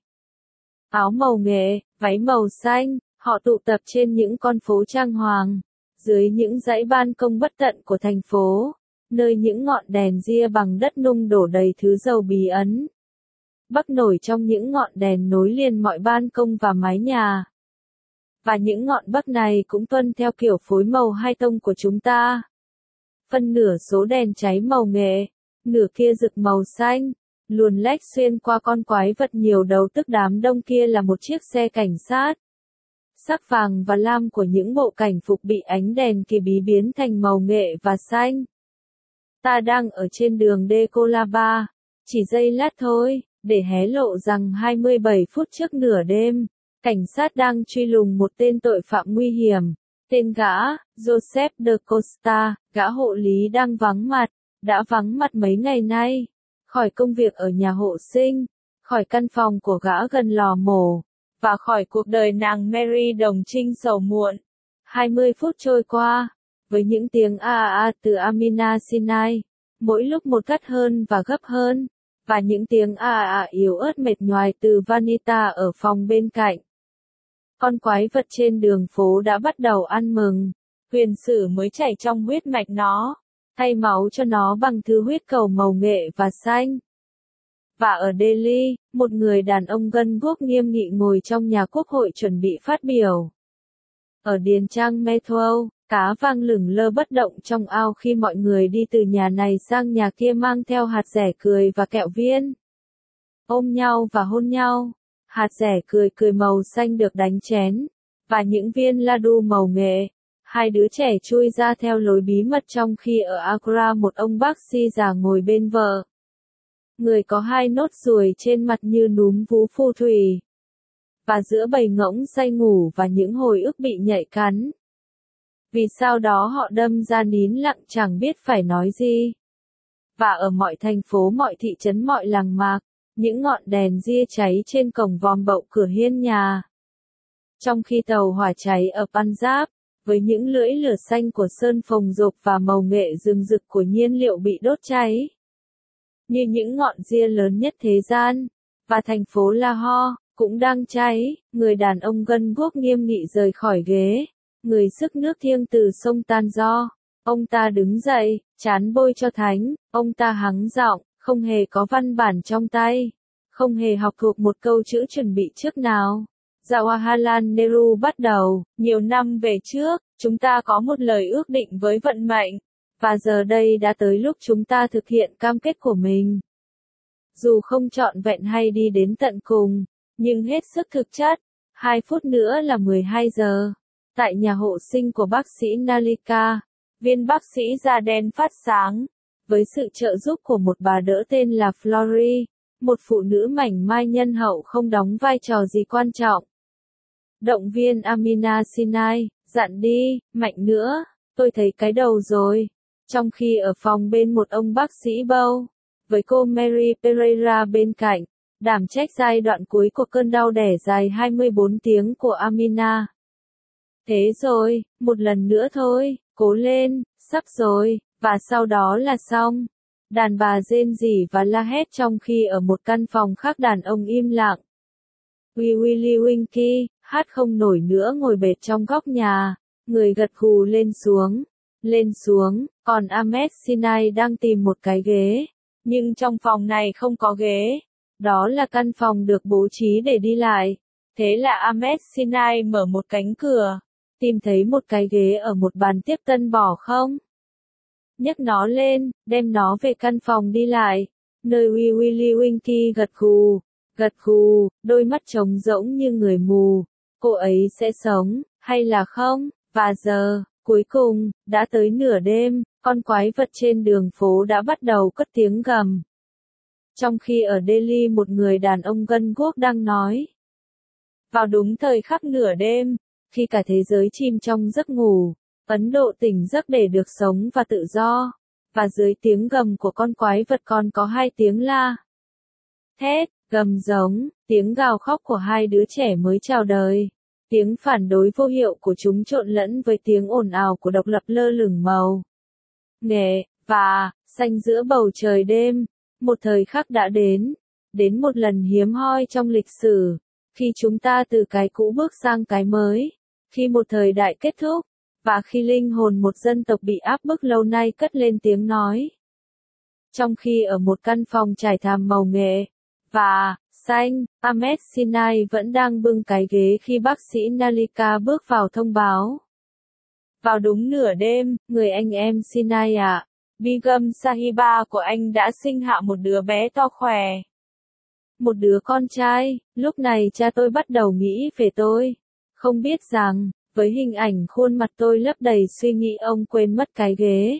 Áo màu nghệ, váy màu xanh, họ tụ tập trên những con phố trang hoàng, dưới những dãy ban công bất tận của thành phố, nơi những ngọn đèn ria bằng đất nung đổ đầy thứ dầu bí ấn. Bắc nổi trong những ngọn đèn nối liền mọi ban công và mái nhà. Và những ngọn bắc này cũng tuân theo kiểu phối màu hai tông của chúng ta. Phân nửa số đèn cháy màu nghệ, nửa kia rực màu xanh, luồn lách xuyên qua con quái vật nhiều đầu tức đám đông kia là một chiếc xe cảnh sát. Sắc vàng và lam của những bộ cảnh phục bị ánh đèn kỳ bí biến thành màu nghệ và xanh. Ta đang ở trên đường Decolaba, chỉ giây lát thôi, để hé lộ rằng hai mươi bảy phút trước nửa đêm, cảnh sát đang truy lùng một tên tội phạm nguy hiểm. Tên gã, Joseph de Costa, gã hộ lý đang vắng mặt, đã vắng mặt mấy ngày nay, khỏi công việc ở nhà hộ sinh, khỏi căn phòng của gã gần lò mổ, và khỏi cuộc đời nàng Mary đồng trinh sầu muộn. hai mươi phút trôi qua, với những tiếng a a a từ Amina Sinai, mỗi lúc một gắt hơn và gấp hơn, và những tiếng a a a yếu ớt mệt nhoài từ Vanita ở phòng bên cạnh. Con quái vật trên đường phố đã bắt đầu ăn mừng, huyền sử mới chảy trong huyết mạch nó, thay máu cho nó bằng thứ huyết cầu màu nghệ và xanh. Và ở Delhi, một người đàn ông gân guốc nghiêm nghị ngồi trong nhà quốc hội chuẩn bị phát biểu. Ở điền trang Metro, cá vàng lửng lơ bất động trong ao khi mọi người đi từ nhà này sang nhà kia mang theo hạt dẻ cười và kẹo viên. Ôm nhau và hôn nhau, hạt dẻ cười cười màu xanh được đánh chén, và những viên ladu màu nghệ. Hai đứa trẻ chui ra theo lối bí mật trong khi ở Agra một ông bác sĩ già ngồi bên vợ. Người có hai nốt ruồi trên mặt như núm vú phù thủy. Và giữa bầy ngỗng say ngủ và những hồi ức bị nhạy cắn. Vì sau đó họ đâm ra nín lặng chẳng biết phải nói gì. Và ở mọi thành phố mọi thị trấn mọi làng mạc, những ngọn đèn ria cháy trên cổng vòm bậu cửa hiên nhà. Trong khi tàu hỏa cháy ở Punjab, với những lưỡi lửa xanh của sơn phồng rộp và màu nghệ rừng rực của nhiên liệu bị đốt cháy. Như những ngọn ria lớn nhất thế gian, và thành phố Lahore, cũng đang cháy, người đàn ông gân guốc nghiêm nghị rời khỏi ghế, người xức nước thiêng từ sông Tanjore. Ông ta đứng dậy, chán bôi cho thánh, ông ta hắng giọng, không hề có văn bản trong tay, không hề học thuộc một câu chữ chuẩn bị trước nào. Jawaharlal Nehru bắt đầu, nhiều năm về trước, chúng ta có một lời ước định với vận mệnh, và giờ đây đã tới lúc chúng ta thực hiện cam kết của mình. Dù không trọn vẹn hay đi đến tận cùng, nhưng hết sức thực chất, hai phút nữa là mười hai giờ. Tại nhà hộ sinh của bác sĩ Nalika, viên bác sĩ da đen phát sáng, với sự trợ giúp của một bà đỡ tên là Flory, một phụ nữ mảnh mai nhân hậu không đóng vai trò gì quan trọng. Động viên Amina Sinai, dặn đi, mạnh nữa, tôi thấy cái đầu rồi. Trong khi ở phòng bên một ông bác sĩ bầu, với cô Mary Pereira bên cạnh, đảm trách giai đoạn cuối của cơn đau đẻ dài hai mươi bốn tiếng của Amina. Thế rồi, một lần nữa thôi, cố lên, sắp rồi, và sau đó là xong. Đàn bà rên rỉ và la hét trong khi ở một căn phòng khác đàn ông im lặng. Wee Willie Winky, hát không nổi nữa ngồi bệt trong góc nhà, người gật gù lên xuống, lên xuống, còn Ahmed Sinai đang tìm một cái ghế. Nhưng trong phòng này không có ghế. Đó là căn phòng được bố trí để đi lại. Thế là Ahmed Sinai mở một cánh cửa, tìm thấy một cái ghế ở một bàn tiếp tân bỏ không. Nhấc nó lên, đem nó về căn phòng đi lại, nơi Wee Willie Winky gật gù, gật gù, đôi mắt trống rỗng như người mù. Cô ấy sẽ sống, hay là không? Và giờ, cuối cùng, đã tới nửa đêm, con quái vật trên đường phố đã bắt đầu cất tiếng gầm. Trong khi ở Delhi một người đàn ông gân guốc đang nói. Vào đúng thời khắc nửa đêm, khi cả thế giới chìm trong giấc ngủ, Ấn Độ tỉnh giấc để được sống và tự do, và dưới tiếng gầm của con quái vật còn có hai tiếng la. Thét, gầm giống, tiếng gào khóc của hai đứa trẻ mới chào đời. Tiếng phản đối vô hiệu của chúng trộn lẫn với tiếng ồn ào của độc lập lơ lửng màu nghệ và xanh giữa bầu trời đêm. Một thời khắc đã đến, đến một lần hiếm hoi trong lịch sử, khi chúng ta từ cái cũ bước sang cái mới, khi một thời đại kết thúc, và khi linh hồn một dân tộc bị áp bức lâu nay cất lên tiếng nói. Trong khi ở một căn phòng trải thảm màu nghệ và xanh, Ahmed Sinai vẫn đang bưng cái ghế khi bác sĩ Nalika bước vào thông báo. Vào đúng nửa đêm, người anh em Sinai ạ, à, Begum Sahiba của anh đã sinh hạ một đứa bé to khỏe. Một đứa con trai. Lúc này cha tôi bắt đầu nghĩ về tôi. Không biết rằng, với hình ảnh khuôn mặt tôi lấp đầy suy nghĩ ông quên mất cái ghế.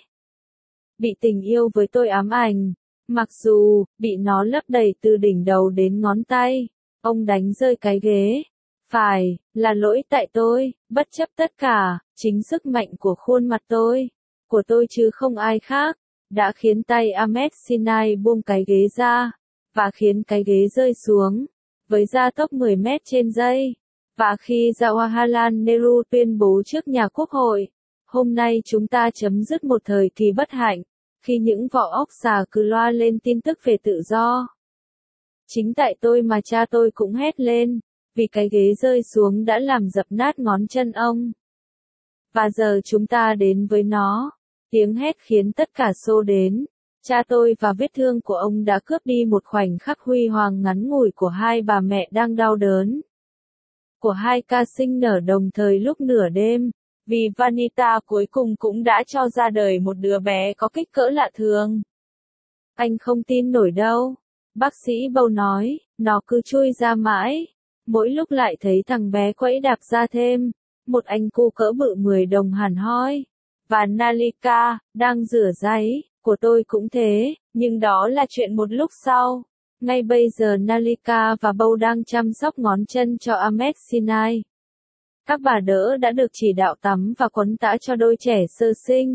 Bị tình yêu với tôi ám ảnh. Mặc dù, bị nó lấp đầy từ đỉnh đầu đến ngón tay, ông đánh rơi cái ghế. Phải, là lỗi tại tôi, bất chấp tất cả, chính sức mạnh của khuôn mặt tôi, của tôi chứ không ai khác, đã khiến tay Ahmed Sinai buông cái ghế ra, và khiến cái ghế rơi xuống, với gia tốc mười mét trên giây. Và khi Jawaharlal Nehru tuyên bố trước nhà quốc hội, hôm nay chúng ta chấm dứt một thời kỳ bất hạnh, khi những vỏ óc xà cứ loa lên tin tức về tự do. Chính tại tôi mà cha tôi cũng hét lên, vì cái ghế rơi xuống đã làm dập nát ngón chân ông. Và giờ chúng ta đến với nó. Tiếng hét khiến tất cả xô đến. Cha tôi và vết thương của ông đã cướp đi một khoảnh khắc huy hoàng ngắn ngủi của hai bà mẹ đang đau đớn. Của hai ca sinh nở đồng thời lúc nửa đêm. Vì Vanita cuối cùng cũng đã cho ra đời một đứa bé có kích cỡ lạ thường. Anh không tin nổi đâu. Bác sĩ Bầu nói, nó cứ chui ra mãi. Mỗi lúc lại thấy thằng bé quẫy đạp ra thêm. Một anh cu cỡ bự mười đồng hẳn hoi. Và Nalika, đang rửa giấy, của tôi cũng thế, nhưng đó là chuyện một lúc sau. Ngay bây giờ Nalika và Bầu đang chăm sóc ngón chân cho Ahmed Sinai. Các bà đỡ đã được chỉ đạo tắm và quấn tã cho đôi trẻ sơ sinh.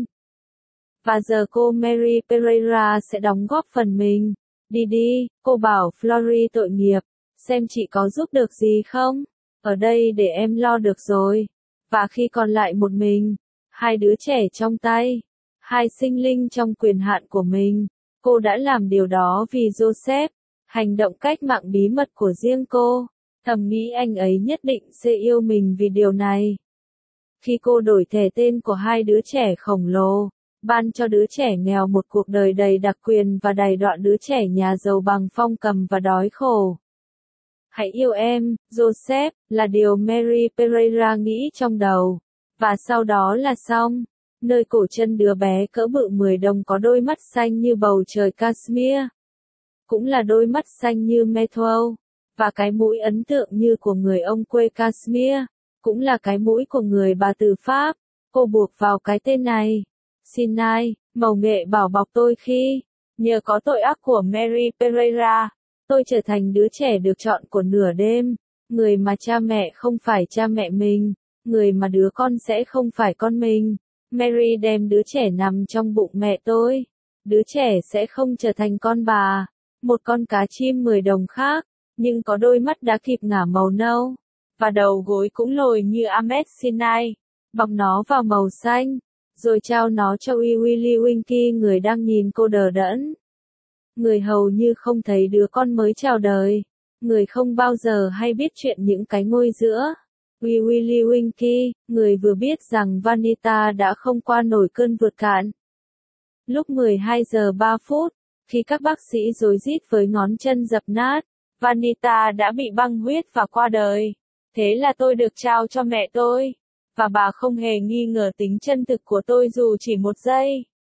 Và giờ cô Mary Pereira sẽ đóng góp phần mình. Đi đi, cô bảo Flory tội nghiệp, xem chị có giúp được gì không? Ở đây để em lo được rồi. Và khi còn lại một mình, hai đứa trẻ trong tay, hai sinh linh trong quyền hạn của mình, cô đã làm điều đó vì Joseph, hành động cách mạng bí mật của riêng cô. Thầm nghĩ anh ấy nhất định sẽ yêu mình vì điều này. Khi cô đổi thẻ tên của hai đứa trẻ khổng lồ, ban cho đứa trẻ nghèo một cuộc đời đầy đặc quyền và đầy đoạn đứa trẻ nhà giàu bằng phong cầm và đói khổ. Hãy yêu em, Joseph, là điều Mary Pereira nghĩ trong đầu. Và sau đó là xong. Nơi cổ chân đứa bé cỡ bự mười đồng có đôi mắt xanh như bầu trời Kashmir. Cũng là đôi mắt xanh như Metro. Và cái mũi ấn tượng như của người ông quê Kashmir. Cũng là cái mũi của người bà từ Pháp. Cô buộc vào cái tên này. Sinai, màu nghệ bảo bọc tôi khi, nhờ có tội ác của Mary Pereira, tôi trở thành đứa trẻ được chọn của nửa đêm. Người mà cha mẹ không phải cha mẹ mình. Người mà đứa con sẽ không phải con mình. Mary đem đứa trẻ nằm trong bụng mẹ tôi. Đứa trẻ sẽ không trở thành con bà. Một con cá chim mười đồng khác, nhưng có đôi mắt đã kịp ngả màu nâu. Và đầu gối cũng lồi như Ahmed Sinai. Bọc nó vào màu xanh. Rồi trao nó cho Wee Willie Winky, người đang nhìn cô đờ đẫn. Người hầu như không thấy đứa con mới chào đời. Người không bao giờ hay biết chuyện những cái ngôi giữa. Wee Willie Winky, người vừa biết rằng Vanita đã không qua nổi cơn vượt cạn. Lúc mười hai giờ ba phút, khi các bác sĩ rối rít với ngón chân dập nát, Vanita đã bị băng huyết và qua đời. Thế là tôi được trao cho mẹ tôi. Và bà không hề nghi ngờ tính chân thực của tôi dù chỉ một giây.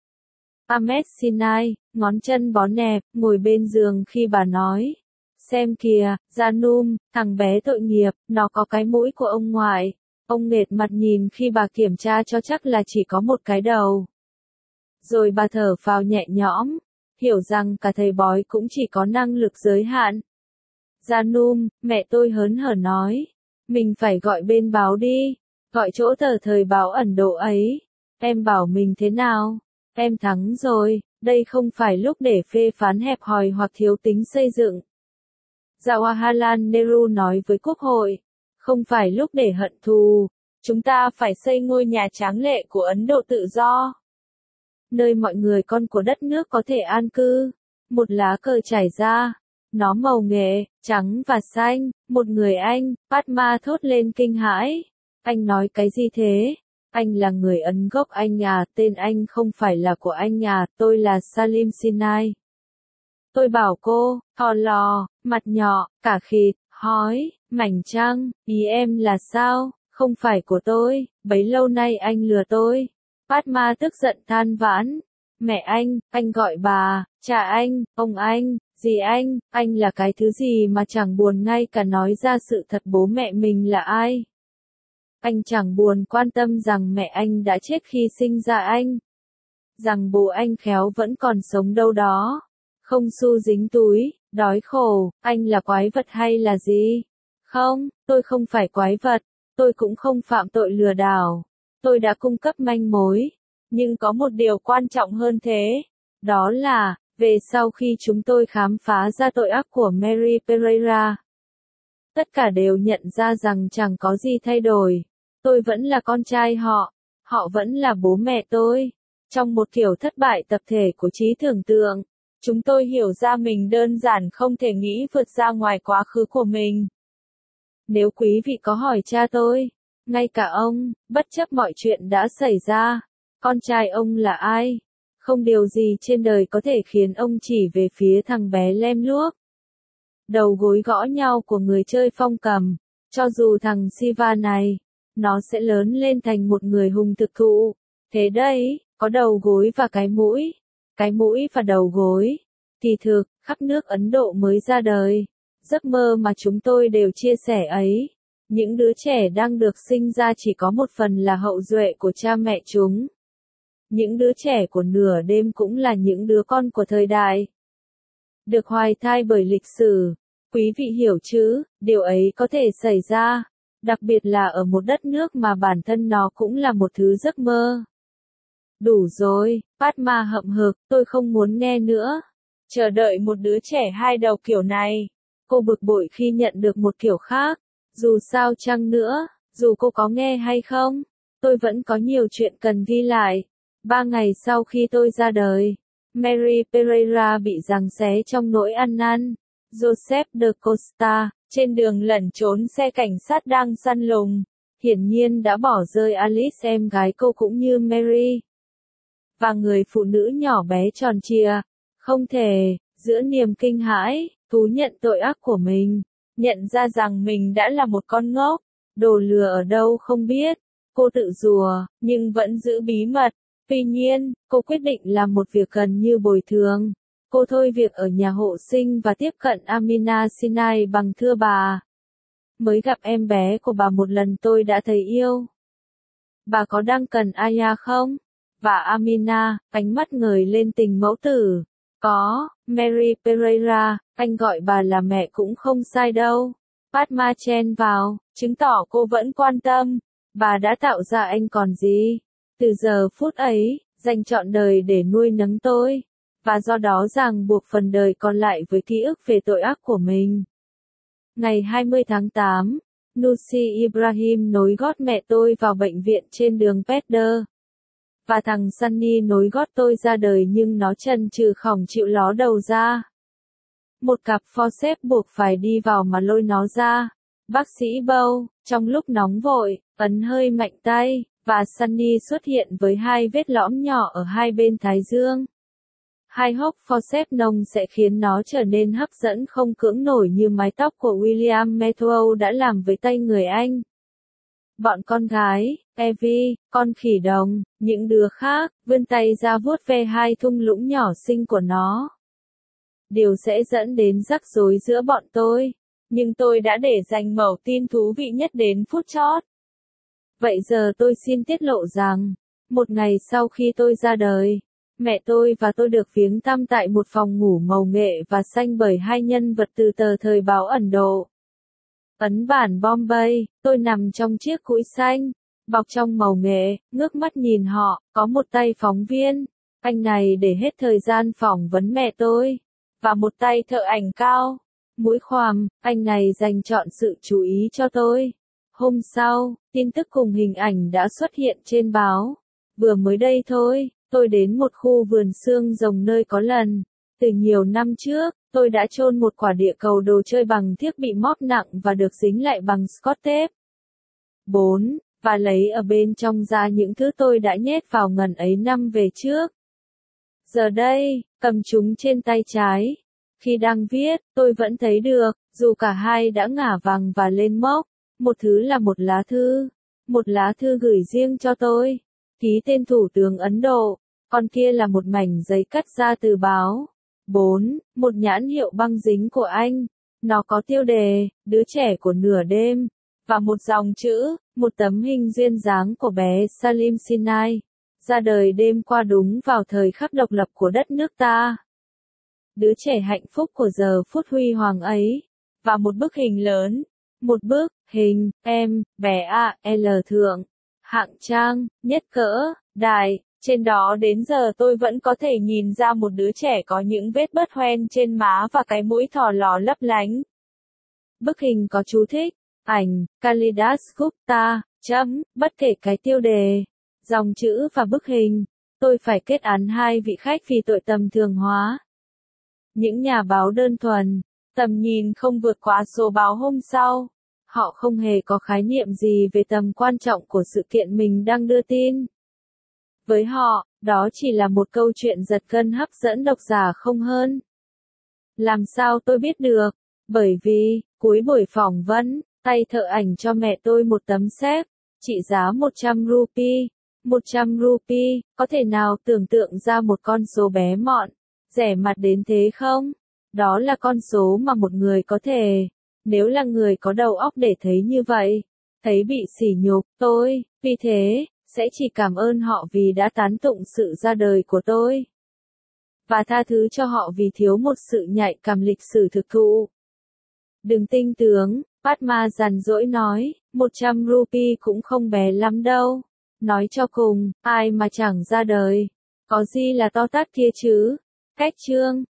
Ahmed Sinai, ngón chân bó nẹp, ngồi bên giường khi bà nói. Xem kìa, Janum, thằng bé tội nghiệp, nó có cái mũi của ông ngoại. Ông nghệt mặt nhìn khi bà kiểm tra cho chắc là chỉ có một cái đầu. Rồi bà thở phào nhẹ nhõm, hiểu rằng cả thầy bói cũng chỉ có năng lực giới hạn. Janum, mẹ tôi hớn hở nói. Mình phải gọi bên báo đi. Gọi chỗ tờ thời báo Ấn Độ ấy. Em bảo mình thế nào? Em thắng rồi, đây không phải lúc để phê phán hẹp hòi hoặc thiếu tính xây dựng. Jawaharlal Nehru nói với Quốc hội. Không phải lúc để hận thù. Chúng ta phải xây ngôi nhà tráng lệ của Ấn Độ tự do. Nơi mọi người con của đất nước có thể an cư. Một lá cờ trải ra. Nó màu nghệ, trắng và xanh. Một người Anh, Padma thốt lên kinh hãi. Anh nói cái gì thế? Anh là người Ấn gốc Anh à, tên anh không phải là của anh à, tôi là Salim Sinai. Tôi bảo cô, thò lò, mặt nhỏ, cả khịt, hói, mảnh trăng, ý em là sao? Không phải của tôi, bấy lâu nay anh lừa tôi. Padma tức giận than vãn. Mẹ anh, anh gọi bà, cha anh, ông anh, dì anh, anh là cái thứ gì mà chẳng buồn ngay cả nói ra sự thật bố mẹ mình là ai. Anh chẳng buồn quan tâm rằng mẹ anh đã chết khi sinh ra anh. Rằng bố anh khéo vẫn còn sống đâu đó. Không xu dính túi, đói khổ, anh là quái vật hay là gì? Không, tôi không phải quái vật, tôi cũng không phạm tội lừa đảo. Tôi đã cung cấp manh mối. Nhưng có một điều quan trọng hơn thế. Đó là, về sau khi chúng tôi khám phá ra tội ác của Mary Pereira. Tất cả đều nhận ra rằng chẳng có gì thay đổi. Tôi vẫn là con trai họ. Họ vẫn là bố mẹ tôi. Trong một kiểu thất bại tập thể của trí tưởng tượng, chúng tôi hiểu ra mình đơn giản không thể nghĩ vượt ra ngoài quá khứ của mình. Nếu quý vị có hỏi cha tôi, ngay cả ông, bất chấp mọi chuyện đã xảy ra, con trai ông là ai? Không điều gì trên đời có thể khiến ông chỉ về phía thằng bé lem luốc. Đầu gối gõ nhau của người chơi phong cầm, cho dù thằng Siva này, nó sẽ lớn lên thành một người hùng thực thụ. Thế đấy, có đầu gối và cái mũi, cái mũi và đầu gối. Thì thực, khắp nước Ấn Độ mới ra đời. Giấc mơ mà chúng tôi đều chia sẻ ấy. Những đứa trẻ đang được sinh ra chỉ có một phần là hậu duệ của cha mẹ chúng. Những đứa trẻ của nửa đêm cũng là những đứa con của thời đại. Được hoài thai bởi lịch sử. Quý vị hiểu chứ, điều ấy có thể xảy ra. Đặc biệt là ở một đất nước mà bản thân nó cũng là một thứ giấc mơ. Đủ rồi, Padma hậm hực, tôi không muốn nghe nữa. Chờ đợi một đứa trẻ hai đầu kiểu này. Cô bực bội khi nhận được một kiểu khác. Dù sao chăng nữa, dù cô có nghe hay không, tôi vẫn có nhiều chuyện cần ghi lại. Ba ngày sau khi tôi ra đời, Mary Pereira bị giằng xé trong nỗi ăn năn. Joseph de Costa, trên đường lẩn trốn xe cảnh sát đang săn lùng, hiển nhiên đã bỏ rơi Alice em gái cô cũng như Mary. Và người phụ nữ nhỏ bé tròn trịa, không thể, giữa niềm kinh hãi, thú nhận tội ác của mình, nhận ra rằng mình đã là một con ngốc, đồ lừa ở đâu không biết, cô tự rùa, nhưng vẫn giữ bí mật. Tuy nhiên, cô quyết định làm một việc gần như bồi thường. Cô thôi việc ở nhà hộ sinh và tiếp cận Amina Sinai bằng thưa bà. Mới gặp em bé của bà một lần tôi đã thấy yêu. Bà có đang cần Aya không? Và Amina, ánh mắt ngời lên tình mẫu tử. Có, Mary Pereira, anh gọi bà là mẹ cũng không sai đâu. Padma chen vào, chứng tỏ cô vẫn quan tâm. Bà đã tạo ra anh còn gì? Từ giờ phút ấy, dành trọn đời để nuôi nấng tôi. Và do đó ràng buộc phần đời còn lại với ký ức về tội ác của mình. Ngày hai mươi tháng tám, Nusi Ibrahim nối gót mẹ tôi vào bệnh viện trên đường Pedder. Và thằng Sunny nối gót tôi ra đời nhưng nó chần chừ khỏng chịu ló đầu ra. Một cặp forceps buộc phải đi vào mà lôi nó ra. Bác sĩ Bow, trong lúc nóng vội, ấn hơi mạnh tay, và Sunny xuất hiện với hai vết lõm nhỏ ở hai bên thái dương. Hai hốc forceps nông sẽ khiến nó trở nên hấp dẫn không cưỡng nổi như mái tóc của William Matthew đã làm với tay người Anh. Bọn con gái, Evie, con khỉ đồng, những đứa khác, vươn tay ra vuốt ve hai thung lũng nhỏ xinh của nó. Điều sẽ dẫn đến rắc rối giữa bọn tôi, nhưng tôi đã để dành mẩu tin thú vị nhất đến phút chót. Vậy giờ tôi xin tiết lộ rằng, một ngày sau khi tôi ra đời, mẹ tôi và tôi được viếng thăm tại một phòng ngủ màu nghệ và xanh bởi hai nhân vật từ tờ thời báo Ấn Độ. Ấn bản Bombay, tôi nằm trong chiếc cũi xanh, bọc trong màu nghệ, ngước mắt nhìn họ, có một tay phóng viên, anh này để hết thời gian phỏng vấn mẹ tôi, và một tay thợ ảnh cao, mũi khoằm, anh này dành trọn sự chú ý cho tôi. Hôm sau, tin tức cùng hình ảnh đã xuất hiện trên báo. Vừa mới đây thôi, tôi đến một khu vườn xương rồng nơi có lần, từ nhiều năm trước, tôi đã chôn một quả địa cầu đồ chơi bằng thiết bị móp nặng và được dính lại bằng Scotch tape. bốn. Và lấy ở bên trong ra những thứ tôi đã nhét vào ngần ấy năm về trước. Giờ đây, cầm chúng trên tay trái. Khi đang viết, tôi vẫn thấy được, dù cả hai đã ngả vàng và lên mốc. Một thứ là một lá thư. Một lá thư gửi riêng cho tôi. Ký tên Thủ tướng Ấn Độ. Còn kia là một mảnh giấy cắt ra từ báo. bốn. Một nhãn hiệu băng dính của anh. Nó có tiêu đề, đứa trẻ của nửa đêm. Và một dòng chữ, một tấm hình duyên dáng của bé Salim Sinai. Ra đời đêm qua đúng vào thời khắc độc lập của đất nước ta. Đứa trẻ hạnh phúc của giờ phút huy hoàng ấy. Và một bức hình lớn. Một bức hình, em, bé a lờ thượng. Hạng trang, nhất cỡ, đài. Trên đó đến giờ tôi vẫn có thể nhìn ra một đứa trẻ có những vết bớt hoen trên má và cái mũi thò lò lấp lánh. Bức hình có chú thích, ảnh, Kalidas Gupta, chấm, bất kể cái tiêu đề, dòng chữ và bức hình. Tôi phải kết án hai vị khách vì tội tầm thường hóa. Những nhà báo đơn thuần, tầm nhìn không vượt quá số báo hôm sau. Họ không hề có khái niệm gì về tầm quan trọng của sự kiện mình đang đưa tin. Với họ, đó chỉ là một câu chuyện giật gân hấp dẫn độc giả không hơn. Làm sao tôi biết được? Bởi vì, cuối buổi phỏng vấn, tay thợ ảnh cho mẹ tôi một tấm séc, trị giá một trăm rupee. một trăm rupee, có thể nào tưởng tượng ra một con số bé mọn, rẻ mặt đến thế không? Đó là con số mà một người có thể, nếu là người có đầu óc để thấy như vậy, thấy bị sỉ nhục, tôi, vì thế, sẽ chỉ cảm ơn họ vì đã tán tụng sự ra đời của tôi. Và tha thứ cho họ vì thiếu một sự nhạy cảm lịch sử thực thụ. Đừng tinh tướng, Padma giàn dỗi nói, một trăm rupee cũng không bé lắm đâu. Nói cho cùng, ai mà chẳng ra đời. Có gì là to tát kia chứ? Cách chương